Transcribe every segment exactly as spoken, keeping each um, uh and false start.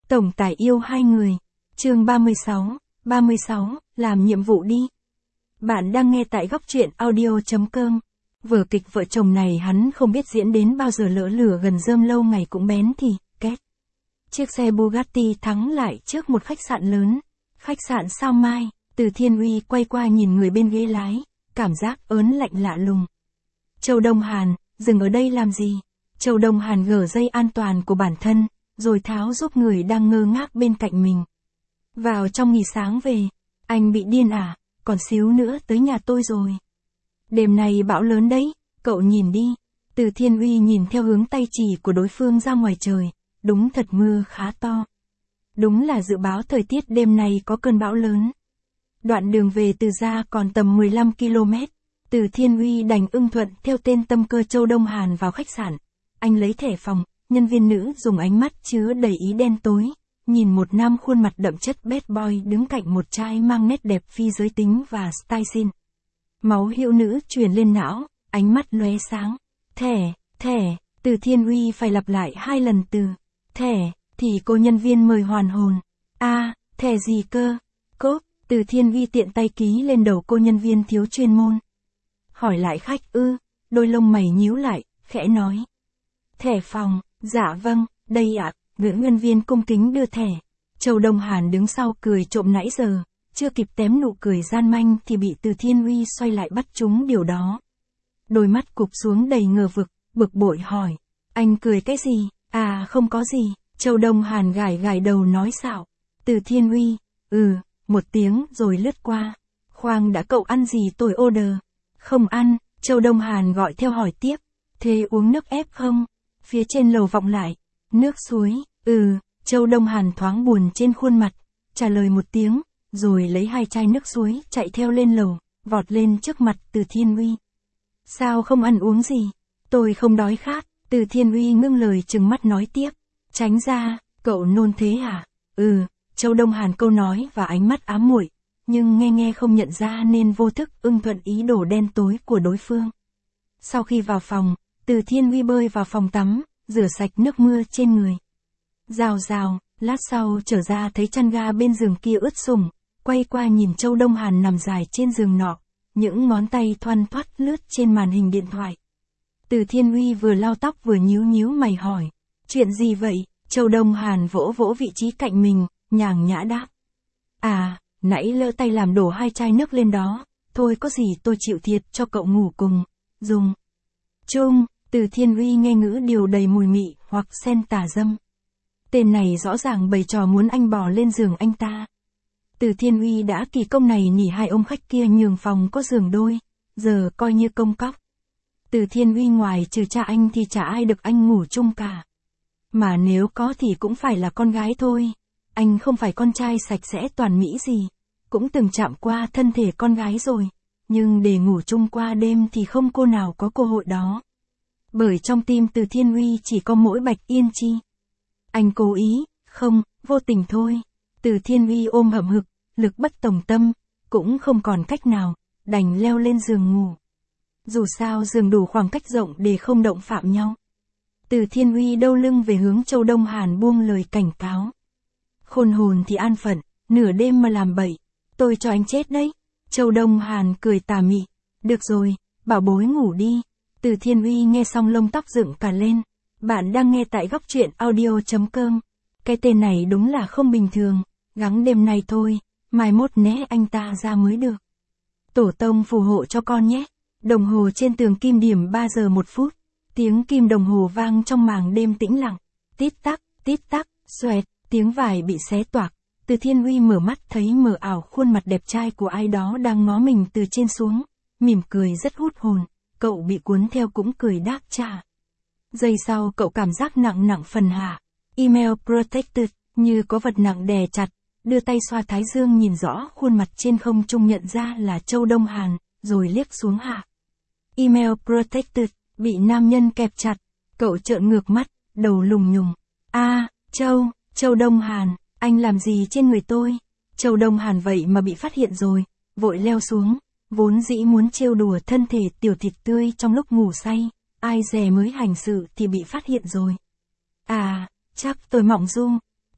Tổng tài yêu hai người. Chương ba mươi sáu, ba mươi sáu, làm nhiệm vụ đi. Bạn đang nghe tại góc truyện audio chấm com. Vở kịch vợ chồng này hắn không biết diễn đến bao giờ, lỡ lửa gần rơm lâu ngày cũng bén thì, két. Chiếc xe Bugatti thắng lại trước một khách sạn lớn. Khách sạn Sao Mai. Từ Thiên Uy quay qua nhìn người bên ghế lái, cảm giác ớn lạnh lạ lùng. Châu Đông Hàn, dừng ở đây làm gì? Châu Đông Hàn gỡ dây an toàn của bản thân, rồi tháo giúp người đang ngơ ngác bên cạnh mình. Vào trong nghỉ sáng về, anh bị điên à, còn xíu nữa tới nhà tôi rồi. Đêm nay bão lớn đấy, cậu nhìn đi. Từ Thiên Uy nhìn theo hướng tay chỉ của đối phương ra ngoài trời, đúng thật mưa khá to. Đúng là dự báo thời tiết đêm nay có cơn bão lớn. Đoạn đường về từ ra còn tầm mười lăm ki lô mét, Từ Thiên Uy đành ưng thuận theo tên tâm cơ Châu Đông Hàn vào khách sạn. Anh lấy thẻ phòng, nhân viên nữ dùng ánh mắt chứa đầy ý đen tối, nhìn một nam khuôn mặt đậm chất bad boy đứng cạnh một trai mang nét đẹp phi giới tính và style xin. Máu hiệu nữ truyền lên não, ánh mắt lóe sáng. Thẻ, thẻ, Từ Thiên Uy phải lặp lại hai lần từ thẻ, thì cô nhân viên mời hoàn hồn. A, à, thẻ gì cơ? Cốp, Từ Thiên Uy tiện tay ký lên đầu cô nhân viên thiếu chuyên môn. Hỏi lại khách ư, đôi lông mày nhíu lại, khẽ nói. Thẻ phòng, dạ vâng, đây ạ, nữ nhân viên cung kính đưa thẻ. Châu Đông Hàn đứng sau cười trộm nãy giờ, chưa kịp tém nụ cười gian manh thì bị Từ Thiên Uy xoay lại bắt trúng điều đó. Đôi mắt cụp xuống đầy ngờ vực, bực bội hỏi. Anh cười cái gì? À không có gì. Châu Đông Hàn gãi gãi đầu nói xạo. Từ Thiên Uy, ừ, một tiếng rồi lướt qua. Khoan đã, cậu ăn gì tôi order? Không ăn. Châu Đông Hàn gọi theo hỏi tiếp. Thế uống nước ép không? Phía trên lầu vọng lại. Nước suối, ừ. Châu Đông Hàn thoáng buồn trên khuôn mặt, trả lời một tiếng, rồi lấy hai chai nước suối chạy theo lên lầu, vọt lên trước mặt Từ Thiên Uy. Sao không ăn uống gì? Tôi không đói khát. Từ Thiên Uy ngưng lời trừng mắt nói tiếp. Tránh ra, cậu nôn thế hả? Ừ. Châu Đông Hàn câu nói và ánh mắt ám muội, nhưng nghe nghe không nhận ra nên vô thức ưng thuận ý đồ đen tối của đối phương. Sau khi vào phòng, Từ Thiên Uy bơi vào phòng tắm, rửa sạch nước mưa trên người. Rào rào, lát sau trở ra thấy chăn ga bên giường kia ướt sũng, quay qua nhìn Châu Đông Hàn nằm dài trên giường nọ, những ngón tay thoăn thoắt lướt trên màn hình điện thoại. Từ Thiên Uy vừa lau tóc vừa nhíu nhíu mày hỏi, chuyện gì vậy? Châu Đông Hàn vỗ vỗ vị trí cạnh mình, nhàng nhã đáp. À, nãy lỡ tay làm đổ hai chai nước lên đó, thôi có gì tôi chịu thiệt cho cậu ngủ cùng, dùng. Chung, Từ Thiên Uy nghe ngữ điều đầy mùi mị hoặc sen tà dâm. Tên này rõ ràng bày trò muốn anh bò lên giường anh ta. Từ Thiên Uy đã kỳ công này nỉ hai ông khách kia nhường phòng có giường đôi, giờ coi như công cóc. Từ Thiên Uy ngoài trừ cha anh thì chả ai được anh ngủ chung cả. Mà nếu có thì cũng phải là con gái thôi. Anh không phải con trai sạch sẽ toàn mỹ gì, cũng từng chạm qua thân thể con gái rồi, nhưng để ngủ chung qua đêm thì không cô nào có cơ hội đó. Bởi trong tim Từ Thiên Uy chỉ có mỗi Bạch Yên Chi. Anh cố ý, không, vô tình thôi. Từ Thiên Uy ôm hậm hực, lực bất tòng tâm, cũng không còn cách nào, đành leo lên giường ngủ. Dù sao giường đủ khoảng cách rộng để không động phạm nhau. Từ Thiên Uy đâu lưng về hướng Châu Đông Hàn buông lời cảnh cáo. Khôn hồn thì an phận, nửa đêm mà làm bậy, tôi cho anh chết đấy. Châu Đông Hàn cười tà mị. Được rồi, bảo bối ngủ đi. Từ Thiên Uy nghe xong lông tóc dựng cả lên. Bạn đang nghe tại góc truyện audio chấm com. Cái tên này đúng là không bình thường. Gắng đêm nay thôi, mai mốt né anh ta ra mới được. Tổ tông phù hộ cho con nhé. Đồng hồ trên tường kim điểm ba giờ một phút. Tiếng kim đồng hồ vang trong màn đêm tĩnh lặng. Tít tắc, tít tắc, xoẹt, tiếng vải bị xé toạc. Từ Thiên Uy mở mắt thấy mờ ảo khuôn mặt đẹp trai của ai đó đang ngó mình từ trên xuống. Mỉm cười rất hút hồn. Cậu bị cuốn theo cũng cười đáp trả. Giây sau cậu cảm giác nặng nặng phần hạ. Email protected, như có vật nặng đè chặt. Đưa tay xoa thái dương nhìn rõ khuôn mặt trên không trung nhận ra là Châu Đông Hàn, rồi liếc xuống hạ. Email protected, bị nam nhân kẹp chặt. Cậu trợn ngược mắt, đầu lùng nhùng. A, à, Châu, Châu Đông Hàn, anh làm gì trên người tôi? Châu Đông Hàn vậy mà bị phát hiện rồi, vội leo xuống. Vốn dĩ muốn trêu đùa thân thể tiểu thịt tươi trong lúc ngủ say, ai dè mới hành sự thì bị phát hiện rồi. À, chắc tôi mộng du.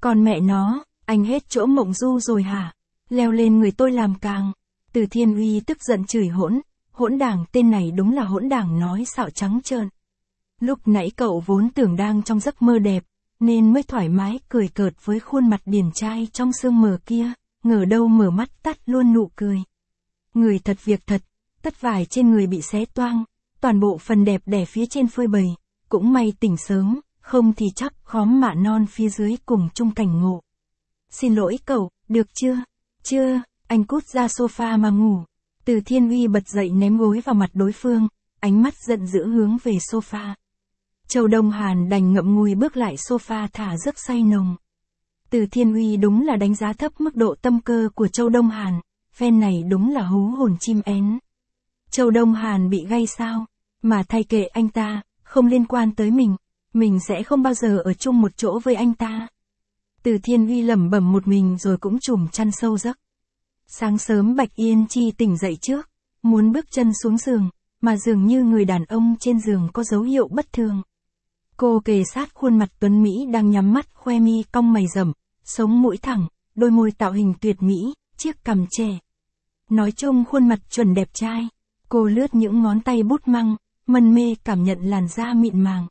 Còn mẹ nó, anh hết chỗ mộng du rồi hả? Leo lên người tôi làm càng. Từ Thiên Uy tức giận chửi hỗn, hỗn đảng, tên này đúng là hỗn đảng nói xạo trắng trợn. Lúc nãy cậu vốn tưởng đang trong giấc mơ đẹp, nên mới thoải mái cười cợt với khuôn mặt điển trai trong sương mờ kia, ngờ đâu mở mắt tắt luôn nụ cười. Người thật việc thật, tất vải trên người bị xé toang, toàn bộ phần đẹp đẽ phía trên phơi bày, cũng may tỉnh sớm, không thì chắc khóm mạ non phía dưới cùng chung cảnh ngộ. Xin lỗi cậu, được chưa? Chưa, anh cút ra sofa mà ngủ. Từ Thiên Uy bật dậy ném gối vào mặt đối phương, ánh mắt giận dữ hướng về sofa. Châu Đông Hàn đành ngậm ngùi bước lại sofa thả giấc say nồng. Từ Thiên Uy đúng là đánh giá thấp mức độ tâm cơ của Châu Đông Hàn, phen này đúng là hú hồn chim én. Châu Đông Hàn bị gay sao? Mà thay kệ anh ta, không liên quan tới mình, mình sẽ không bao giờ ở chung một chỗ với anh ta. Từ Thiên Uy lẩm bẩm một mình rồi cũng trùm chăn sâu giấc. Sáng sớm Bạch Yên Chi tỉnh dậy trước, muốn bước chân xuống giường, mà dường như người đàn ông trên giường có dấu hiệu bất thường. Cô kề sát khuôn mặt tuấn Mỹ đang nhắm mắt, khoe mi cong mày rậm, sống mũi thẳng, đôi môi tạo hình tuyệt mỹ, chiếc cằm trẻ. Nói chung khuôn mặt chuẩn đẹp trai. Cô lướt những ngón tay bút măng, mân mê cảm nhận làn da mịn màng.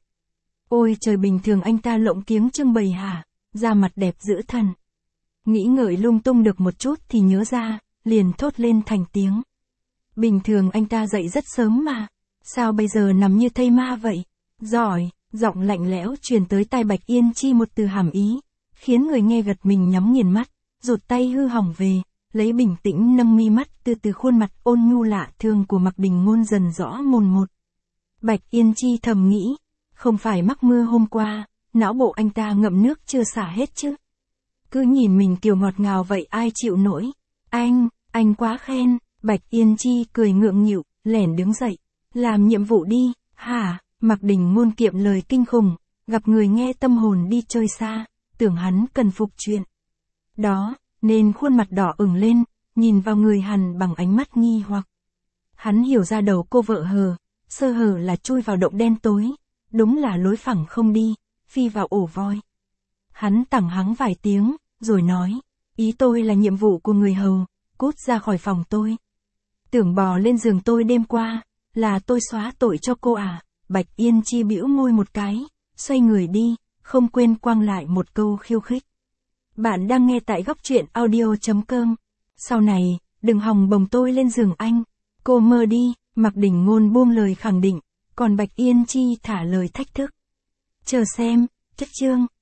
Ôi trời, bình thường anh ta lộng kiếng trưng bày hả, da mặt đẹp dữ thần. Nghĩ ngợi lung tung được một chút thì nhớ ra, liền thốt lên thành tiếng. Bình thường anh ta dậy rất sớm mà, sao bây giờ nằm như thây ma vậy? Giỏi, giọng lạnh lẽo truyền tới tai Bạch Yên Chi một từ hàm ý, khiến người nghe gật mình nhắm nghiền mắt, rụt tay hư hỏng về, lấy bình tĩnh nâng mi mắt từ từ khuôn mặt ôn nhu lạ thường của Mạc Đình Ngôn dần rõ mồn một. Bạch Yên Chi thầm nghĩ, không phải mắc mưa hôm qua, não bộ anh ta ngậm nước chưa xả hết chứ. Cứ nhìn mình kiều ngọt ngào vậy ai chịu nổi. Anh, anh quá khen. Bạch Yên Chi cười ngượng nghịu, lẻn đứng dậy. Làm nhiệm vụ đi, hả? Mạc Đình Ngôn kiệm lời kinh khủng, gặp người nghe tâm hồn đi chơi xa, tưởng hắn cần phục chuyện. Đó, nên khuôn mặt đỏ ửng lên, nhìn vào người hắn bằng ánh mắt nghi hoặc. Hắn hiểu ra đầu cô vợ hờ, sơ hở là chui vào động đen tối, đúng là lối phẳng không đi, phi vào ổ voi. Hắn tẳng hắng vài tiếng, rồi nói, ý tôi là nhiệm vụ của người hầu, cút ra khỏi phòng tôi. Tưởng bò lên giường tôi đêm qua, là tôi xóa tội cho cô à? Bạch Yên Chi bĩu môi một cái, xoay người đi, không quên quăng lại một câu khiêu khích. Bạn đang nghe tại góc truyện audio chấm com. Sau này, đừng hòng bồng tôi lên giường anh. Cô mơ đi, Mạc Đình Ngôn buông lời khẳng định, còn Bạch Yên Chi thả lời thách thức. Chờ xem, chất chương.